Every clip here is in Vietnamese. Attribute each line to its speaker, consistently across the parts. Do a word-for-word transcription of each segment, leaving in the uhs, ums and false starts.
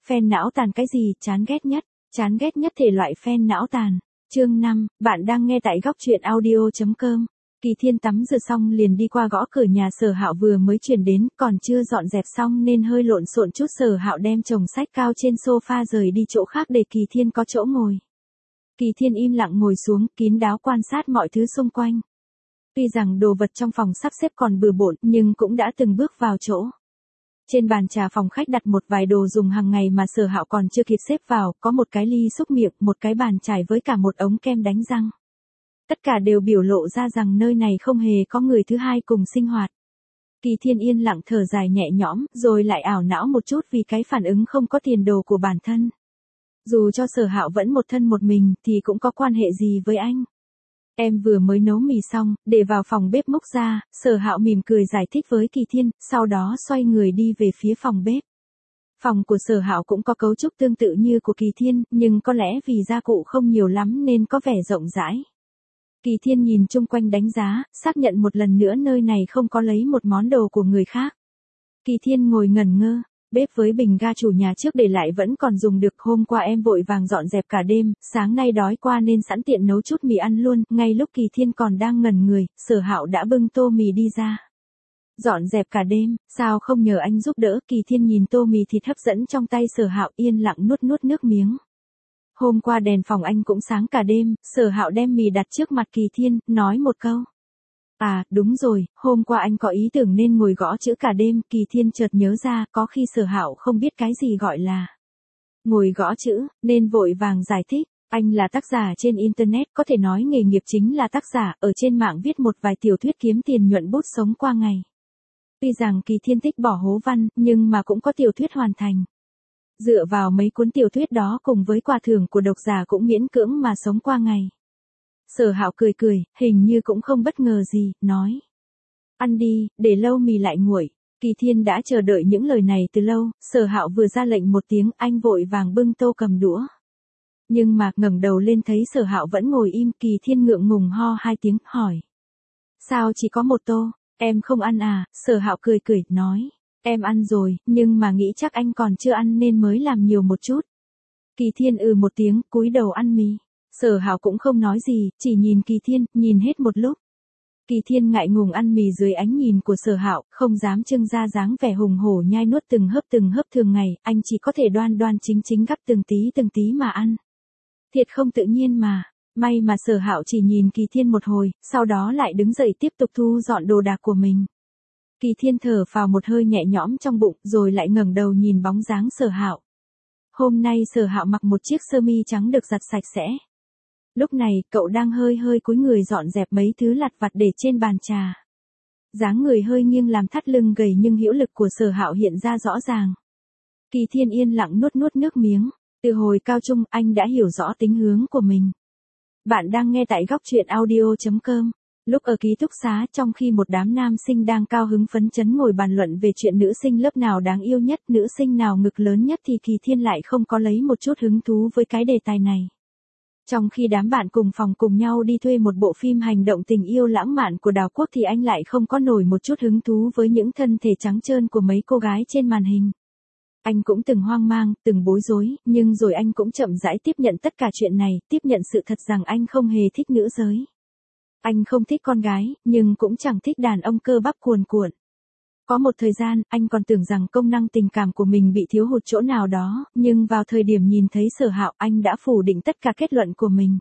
Speaker 1: Fan não tàn cái gì, chán ghét nhất, chán ghét nhất thể loại fan não tàn. Chương năm, bạn đang nghe tại góc truyện audio chấm com. Kỳ Thiên tắm rửa xong liền đi qua gõ cửa nhà Sở Hạo vừa mới chuyển đến, còn chưa dọn dẹp xong nên hơi lộn xộn chút. Sở Hạo đem chồng sách cao trên sofa rời đi chỗ khác để Kỳ Thiên có chỗ ngồi. Kỳ Thiên im lặng ngồi xuống, kín đáo quan sát mọi thứ xung quanh. Tuy rằng đồ vật trong phòng sắp xếp còn bừa bộn, nhưng cũng đã từng bước vào chỗ. Trên bàn trà phòng khách đặt một vài đồ dùng hàng ngày mà Sở Hạo còn chưa kịp xếp vào, có một cái ly xúc miệng, một cái bàn chải với cả một ống kem đánh răng. Tất cả đều biểu lộ ra rằng nơi này không hề có người thứ hai cùng sinh hoạt. Kỳ Thiên yên lặng thở dài nhẹ nhõm, rồi lại ảo não một chút vì cái phản ứng không có tiền đồ của bản thân. Dù cho Sở Hạo vẫn một thân một mình thì cũng có quan hệ gì với anh. Em vừa mới nấu mì xong, để vào phòng bếp múc ra, Sở Hạo mỉm cười giải thích với Kỳ Thiên, sau đó xoay người đi về phía phòng bếp. Phòng của Sở Hạo cũng có cấu trúc tương tự như của Kỳ Thiên, nhưng có lẽ vì gia cụ không nhiều lắm nên có vẻ rộng rãi. Kỳ Thiên nhìn chung quanh đánh giá, xác nhận một lần nữa nơi này không có lấy một món đồ của người khác. Kỳ Thiên ngồi ngẩn ngơ. Bếp với bình ga chủ nhà trước để lại vẫn còn dùng được, hôm qua em vội vàng dọn dẹp cả đêm, sáng nay đói qua nên sẵn tiện nấu chút mì ăn luôn. Ngay lúc Kỳ Thiên còn đang ngẩn người, Sở Hạo đã bưng tô mì đi ra. Dọn dẹp cả đêm, sao không nhờ anh giúp đỡ? Kỳ Thiên nhìn tô mì thịt hấp dẫn trong tay Sở Hạo, yên lặng nuốt nuốt nước miếng. Hôm qua đèn phòng anh cũng sáng cả đêm. Sở Hạo đem mì đặt trước mặt Kỳ Thiên, nói một câu. À, đúng rồi, hôm qua anh có ý tưởng nên ngồi gõ chữ cả đêm. Kỳ Thiên chợt nhớ ra, có khi Sở Hạo không biết cái gì gọi là ngồi gõ chữ, nên vội vàng giải thích. Anh là tác giả trên Internet, có thể nói nghề nghiệp chính là tác giả, ở trên mạng viết một vài tiểu thuyết kiếm tiền nhuận bút sống qua ngày. Tuy rằng Kỳ Thiên thích bỏ hố văn, nhưng mà cũng có tiểu thuyết hoàn thành. Dựa vào mấy cuốn tiểu thuyết đó cùng với quà thưởng của độc giả cũng miễn cưỡng mà sống qua ngày. Sở Hạo cười cười, hình như cũng không bất ngờ gì, nói. Ăn đi, để lâu mì lại nguội. Kỳ Thiên đã chờ đợi những lời này từ lâu. Sở Hạo vừa ra lệnh một tiếng, anh vội vàng bưng tô cầm đũa. Nhưng mà ngẩng đầu lên thấy Sở Hạo vẫn ngồi im. Kỳ Thiên ngượng ngùng ho hai tiếng, hỏi. Sao chỉ có một tô, em không ăn à? Sở Hạo cười cười, nói. Em ăn rồi, nhưng mà nghĩ chắc anh còn chưa ăn nên mới làm nhiều một chút. Kỳ Thiên ừ một tiếng, cúi đầu ăn mì. Sở Hạo cũng không nói gì, chỉ nhìn Kỳ Thiên, nhìn hết một lúc. Kỳ Thiên ngại ngùng ăn mì dưới ánh nhìn của Sở Hạo, không dám trưng ra dáng vẻ hùng hổ nhai nuốt từng hớp từng hớp thường ngày, anh chỉ có thể đoan đoan chính chính gắp từng tí từng tí mà ăn. Thiệt không tự nhiên mà, may mà Sở Hạo chỉ nhìn Kỳ Thiên một hồi, sau đó lại đứng dậy tiếp tục thu dọn đồ đạc của mình. Kỳ Thiên thở phào một hơi nhẹ nhõm trong bụng, rồi lại ngẩng đầu nhìn bóng dáng Sở Hạo. Hôm nay Sở Hạo mặc một chiếc sơ mi trắng được giặt sạch sẽ. Lúc này, cậu đang hơi hơi cúi người dọn dẹp mấy thứ lặt vặt để trên bàn trà. Dáng người hơi nghiêng làm thắt lưng gầy nhưng hữu lực của Sở Hạo hiện ra rõ ràng. Kỳ Thiên yên lặng nuốt nuốt nước miếng. Từ hồi cao trung, anh đã hiểu rõ tính hướng của mình. Bạn đang nghe tại góc truyện audio chấm com. Lúc ở ký túc xá, trong khi một đám nam sinh đang cao hứng phấn chấn ngồi bàn luận về chuyện nữ sinh lớp nào đáng yêu nhất, nữ sinh nào ngực lớn nhất thì Kỳ Thiên lại không có lấy một chút hứng thú với cái đề tài này. Trong khi đám bạn cùng phòng cùng nhau đi thuê một bộ phim hành động tình yêu lãng mạn của Đào Quốc thì anh lại không có nổi một chút hứng thú với những thân thể trắng trơn của mấy cô gái trên màn hình. Anh cũng từng hoang mang, từng bối rối, nhưng rồi anh cũng chậm rãi tiếp nhận tất cả chuyện này, tiếp nhận sự thật rằng anh không hề thích nữ giới. Anh không thích con gái, nhưng cũng chẳng thích đàn ông cơ bắp cuồn cuộn. Có một thời gian, anh còn tưởng rằng công năng tình cảm của mình bị thiếu hụt chỗ nào đó, nhưng vào thời điểm nhìn thấy Sở Hạo, anh đã phủ định tất cả kết luận của mình.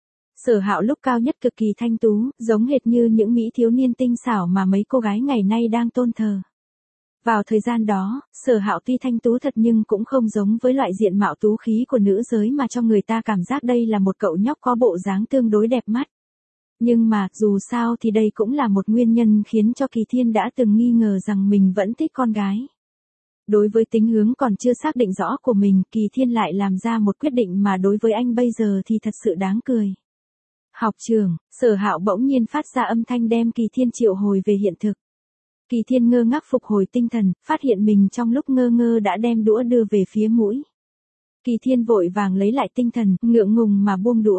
Speaker 1: Sở Hạo lúc cao nhất cực kỳ thanh tú, giống hệt như những mỹ thiếu niên tinh xảo mà mấy cô gái ngày nay đang tôn thờ. Vào thời gian đó, Sở Hạo tuy thanh tú thật nhưng cũng không giống với loại diện mạo tú khí của nữ giới mà cho người ta cảm giác đây là một cậu nhóc có bộ dáng tương đối đẹp mắt. Nhưng mà, dù sao thì đây cũng là một nguyên nhân khiến cho Kỳ Thiên đã từng nghi ngờ rằng mình vẫn thích con gái. Đối với tính hướng còn chưa xác định rõ của mình, Kỳ Thiên lại làm ra một quyết định mà đối với anh bây giờ thì thật sự đáng cười. Học trường, Sở Hạo bỗng nhiên phát ra âm thanh đem Kỳ Thiên triệu hồi về hiện thực. Kỳ Thiên ngơ ngác phục hồi tinh thần, phát hiện mình trong lúc ngơ ngơ đã đem đũa đưa về phía mũi. Kỳ Thiên vội vàng lấy lại tinh thần, ngượng ngùng mà buông đũa.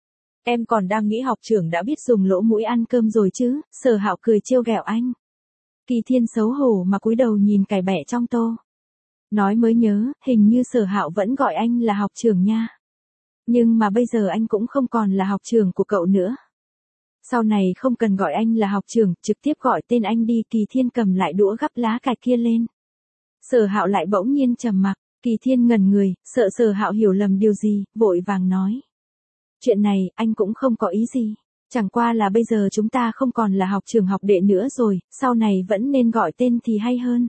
Speaker 1: Em còn đang nghĩ học trưởng đã biết dùng lỗ mũi ăn cơm rồi chứ? Sở Hạo cười trêu ghẹo anh. Kỳ Thiên xấu hổ mà cúi đầu nhìn cải bẹ trong tô. Nói mới nhớ, hình như Sở Hạo vẫn gọi anh là học trưởng nha. Nhưng mà bây giờ anh cũng không còn là học trưởng của cậu nữa. Sau này không cần gọi anh là học trưởng, trực tiếp gọi tên anh đi. Kỳ Thiên cầm lại đũa gắp lá cải kia lên. Sở Hạo lại bỗng nhiên trầm mặc. Kỳ Thiên ngẩn người, sợ Sở Hạo hiểu lầm điều gì, vội vàng nói. Chuyện này, anh cũng không có ý gì. Chẳng qua là bây giờ chúng ta không còn là học trưởng học đệ nữa rồi, sau này vẫn nên gọi tên thì hay hơn.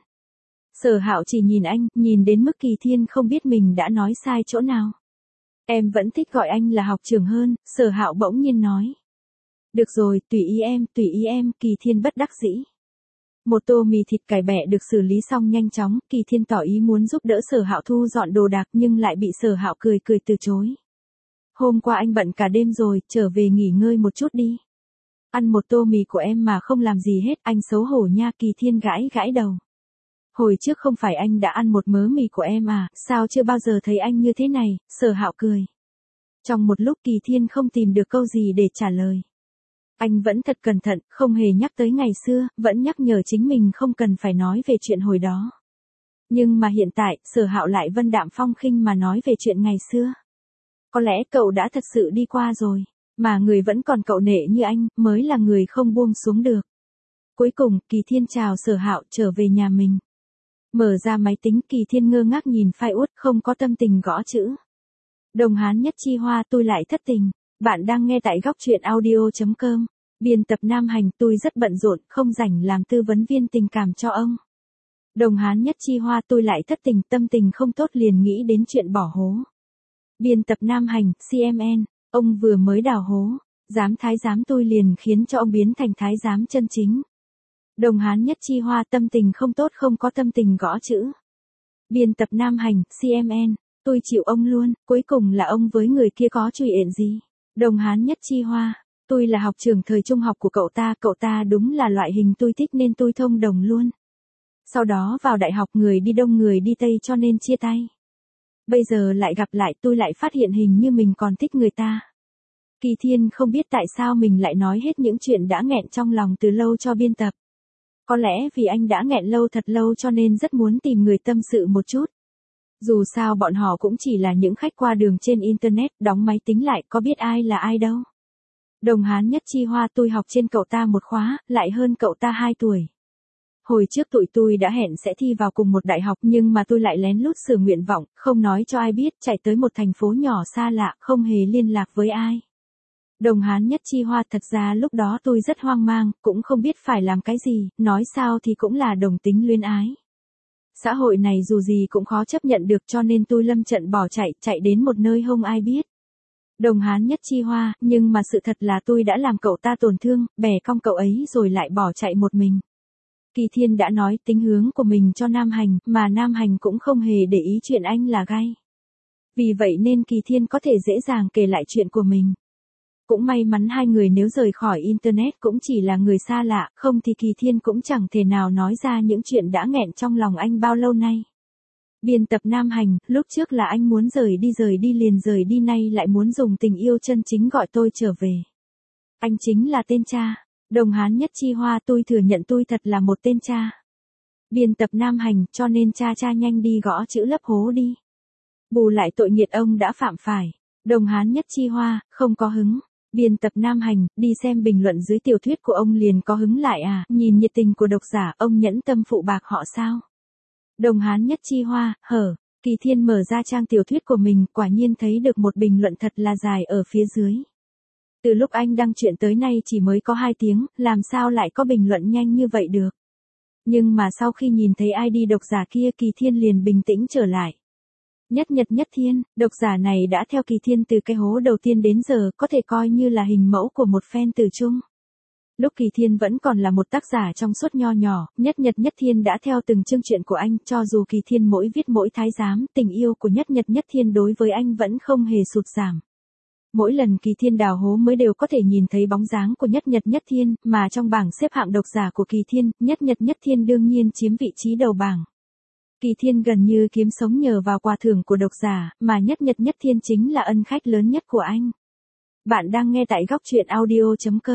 Speaker 1: Sở Hạo chỉ nhìn anh, nhìn đến mức Kỳ Thiên không biết mình đã nói sai chỗ nào. Em vẫn thích gọi anh là học trưởng hơn, Sở Hạo bỗng nhiên nói. Được rồi, tùy ý em, tùy ý em, Kỳ Thiên bất đắc dĩ. Một tô mì thịt cải bẹ được xử lý xong nhanh chóng, Kỳ Thiên tỏ ý muốn giúp đỡ Sở Hạo thu dọn đồ đạc nhưng lại bị Sở Hạo cười cười từ chối. Hôm qua anh bận cả đêm rồi, trở về nghỉ ngơi một chút đi. Ăn một tô mì của em mà không làm gì hết, anh xấu hổ nha. Kỳ Thiên gãi gãi đầu. Hồi trước không phải anh đã ăn một mớ mì của em à, sao chưa bao giờ thấy anh như thế này, Sở Hạo cười. Trong một lúc Kỳ Thiên không tìm được câu gì để trả lời. Anh vẫn thật cẩn thận, không hề nhắc tới ngày xưa, vẫn nhắc nhở chính mình không cần phải nói về chuyện hồi đó. Nhưng mà hiện tại, Sở Hạo lại vân đạm phong khinh mà nói về chuyện ngày xưa. Có lẽ cậu đã thật sự đi qua rồi, mà người vẫn còn cậu nể như anh, mới là người không buông xuống được. Cuối cùng, Kỳ Thiên chào Sở Hạo trở về nhà mình. Mở ra máy tính, Kỳ Thiên ngơ ngác nhìn file út, không có tâm tình gõ chữ. Đồng Hán Nhất Chi Hoa, tôi lại thất tình. Bạn đang nghe tại góc truyện audio chấm com. Biên tập Nam Hành, tôi rất bận rộn, không rảnh làm tư vấn viên tình cảm cho ông. Đồng Hán Nhất Chi Hoa, tôi lại thất tình, tâm tình không tốt liền nghĩ đến chuyện bỏ hố. Biên tập Nam Hành, xê em en, ông vừa mới đào hố, giám thái giám tôi liền khiến cho ông biến thành thái giám chân chính. Đồng Hán Nhất Chi Hoa, tâm tình không tốt, không có tâm tình gõ chữ. Biên tập Nam Hành, xê em en, tôi chịu ông luôn, cuối cùng là ông với người kia có chuyện ện gì. Đồng Hán Nhất Chi Hoa, tôi là học trưởng thời trung học của cậu ta, cậu ta đúng là loại hình tôi thích nên tôi thông đồng luôn. Sau đó vào đại học người đi đông người đi tây cho nên chia tay. Bây giờ lại gặp lại tôi lại phát hiện hình như mình còn thích người ta. Kỳ Thiên không biết tại sao mình lại nói hết những chuyện đã nghẹn trong lòng từ lâu cho biên tập. Có lẽ vì anh đã nghẹn lâu thật lâu cho nên rất muốn tìm người tâm sự một chút. Dù sao bọn họ cũng chỉ là những khách qua đường trên Internet, đóng máy tính lại có biết ai là ai đâu. Đồng Hán Nhất Chi Hoa, tôi học trên cậu ta một khóa, lại hơn cậu ta hai tuổi. Hồi trước tụi tôi đã hẹn sẽ thi vào cùng một đại học nhưng mà tôi lại lén lút sửa nguyện vọng, không nói cho ai biết, chạy tới một thành phố nhỏ xa lạ, không hề liên lạc với ai. Đồng Hán Nhất Chi Hoa, thật ra lúc đó tôi rất hoang mang, cũng không biết phải làm cái gì, nói sao thì cũng là đồng tính luyến ái. Xã hội này dù gì cũng khó chấp nhận được cho nên tôi lâm trận bỏ chạy, chạy đến một nơi không ai biết. Đồng Hán Nhất Chi Hoa, nhưng mà sự thật là tôi đã làm cậu ta tổn thương, bẻ cong cậu ấy rồi lại bỏ chạy một mình. Kỳ Thiên đã nói tính hướng của mình cho Nam Hành, mà Nam Hành cũng không hề để ý chuyện anh là gay. Vì vậy nên Kỳ Thiên có thể dễ dàng kể lại chuyện của mình. Cũng may mắn hai người nếu rời khỏi Internet cũng chỉ là người xa lạ, không thì Kỳ Thiên cũng chẳng thể nào nói ra những chuyện đã nghẹn trong lòng anh bao lâu nay. Biên tập Nam Hành, lúc trước là anh muốn rời đi rời đi liền rời đi, nay lại muốn dùng tình yêu chân chính gọi tôi trở về. Anh chính là tên cha. Đồng Hán Nhất Chi Hoa, tôi thừa nhận tôi thật là một tên cha. Biên tập Nam Hành, cho nên cha cha nhanh đi gõ chữ lấp hố đi. Bù lại tội nghiệt ông đã phạm phải. Đồng Hán Nhất Chi Hoa, không có hứng. Biên tập Nam Hành, đi xem bình luận dưới tiểu thuyết của ông liền có hứng lại à, nhìn nhiệt tình của độc giả, ông nhẫn tâm phụ bạc họ sao? Đồng Hán Nhất Chi Hoa, hở, Kỳ Thiên mở ra trang tiểu thuyết của mình, quả nhiên thấy được một bình luận thật là dài ở phía dưới. Từ lúc anh đăng chuyện tới nay chỉ mới có hai tiếng, làm sao lại có bình luận nhanh như vậy được? Nhưng mà sau khi nhìn thấy i đê độc giả kia, Kỳ Thiên liền bình tĩnh trở lại. Nhất Nhật Nhất Thiên, độc giả này đã theo Kỳ Thiên từ cái hố đầu tiên đến giờ, có thể coi như là hình mẫu của một fan từ chung. Lúc Kỳ Thiên vẫn còn là một tác giả trong suốt nho nhỏ, Nhất Nhật Nhất Thiên đã theo từng chương truyện của anh, cho dù Kỳ Thiên mỗi viết mỗi thái giám, tình yêu của Nhất Nhật Nhất Thiên đối với anh vẫn không hề sụt giảm. Mỗi lần Kỳ Thiên đào hố mới đều có thể nhìn thấy bóng dáng của Nhất Nhật Nhất Thiên, mà trong bảng xếp hạng độc giả của Kỳ Thiên, Nhất Nhật Nhất Thiên đương nhiên chiếm vị trí đầu bảng. Kỳ Thiên gần như kiếm sống nhờ vào quà thưởng của độc giả, mà Nhất Nhật Nhất Thiên chính là ân khách lớn nhất của anh. Bạn đang nghe tại góc truyện audio chấm com.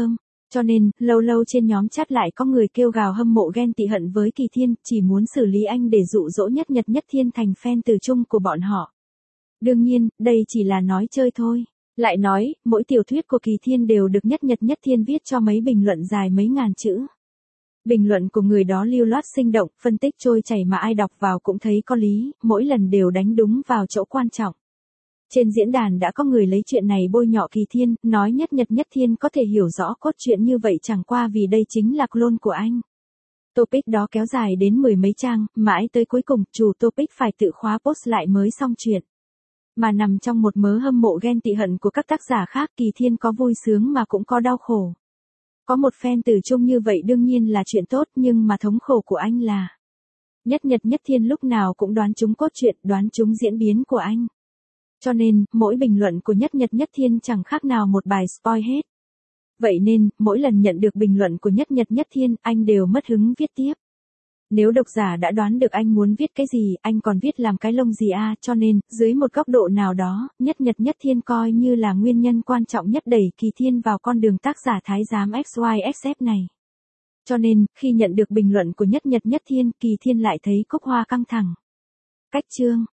Speaker 1: Cho nên, lâu lâu trên nhóm chat lại có người kêu gào hâm mộ ghen tị hận với Kỳ Thiên, chỉ muốn xử lý anh để dụ dỗ Nhất Nhật Nhất Thiên thành fan từ chung của bọn họ. Đương nhiên, đây chỉ là nói chơi thôi. Lại nói, mỗi tiểu thuyết của Kỳ Thiên đều được Nhất Nhật Nhất Thiên viết cho mấy bình luận dài mấy ngàn chữ. Bình luận của người đó lưu loát sinh động, phân tích trôi chảy mà ai đọc vào cũng thấy có lý, mỗi lần đều đánh đúng vào chỗ quan trọng. Trên diễn đàn đã có người lấy chuyện này bôi nhọ Kỳ Thiên, nói Nhất Nhật Nhất Thiên có thể hiểu rõ cốt truyện như vậy chẳng qua vì đây chính là clone của anh. Topic đó kéo dài đến mười mấy trang, mãi tới cuối cùng, chủ topic phải tự khóa post lại mới xong chuyện. Mà nằm trong một mớ hâm mộ ghen tị hận của các tác giả khác, Kỳ Thiên có vui sướng mà cũng có đau khổ. Có một fan từ chung như vậy đương nhiên là chuyện tốt, nhưng mà thống khổ của anh là Nhất Nhật Nhất Thiên lúc nào cũng đoán trúng cốt truyện, đoán trúng diễn biến của anh. Cho nên, mỗi bình luận của Nhất Nhật Nhất Thiên chẳng khác nào một bài spoil hết. Vậy nên, mỗi lần nhận được bình luận của Nhất Nhật Nhất Thiên, anh đều mất hứng viết tiếp. Nếu độc giả đã đoán được anh muốn viết cái gì, anh còn viết làm cái lông gì à, cho nên, dưới một góc độ nào đó, Nhất Nhật Nhất Thiên coi như là nguyên nhân quan trọng nhất đẩy Kỳ Thiên vào con đường tác giả thái giám ích y ích ép này. Cho nên, khi nhận được bình luận của Nhất Nhật Nhất Thiên, Kỳ Thiên lại thấy cúc hoa căng thẳng. Cách chương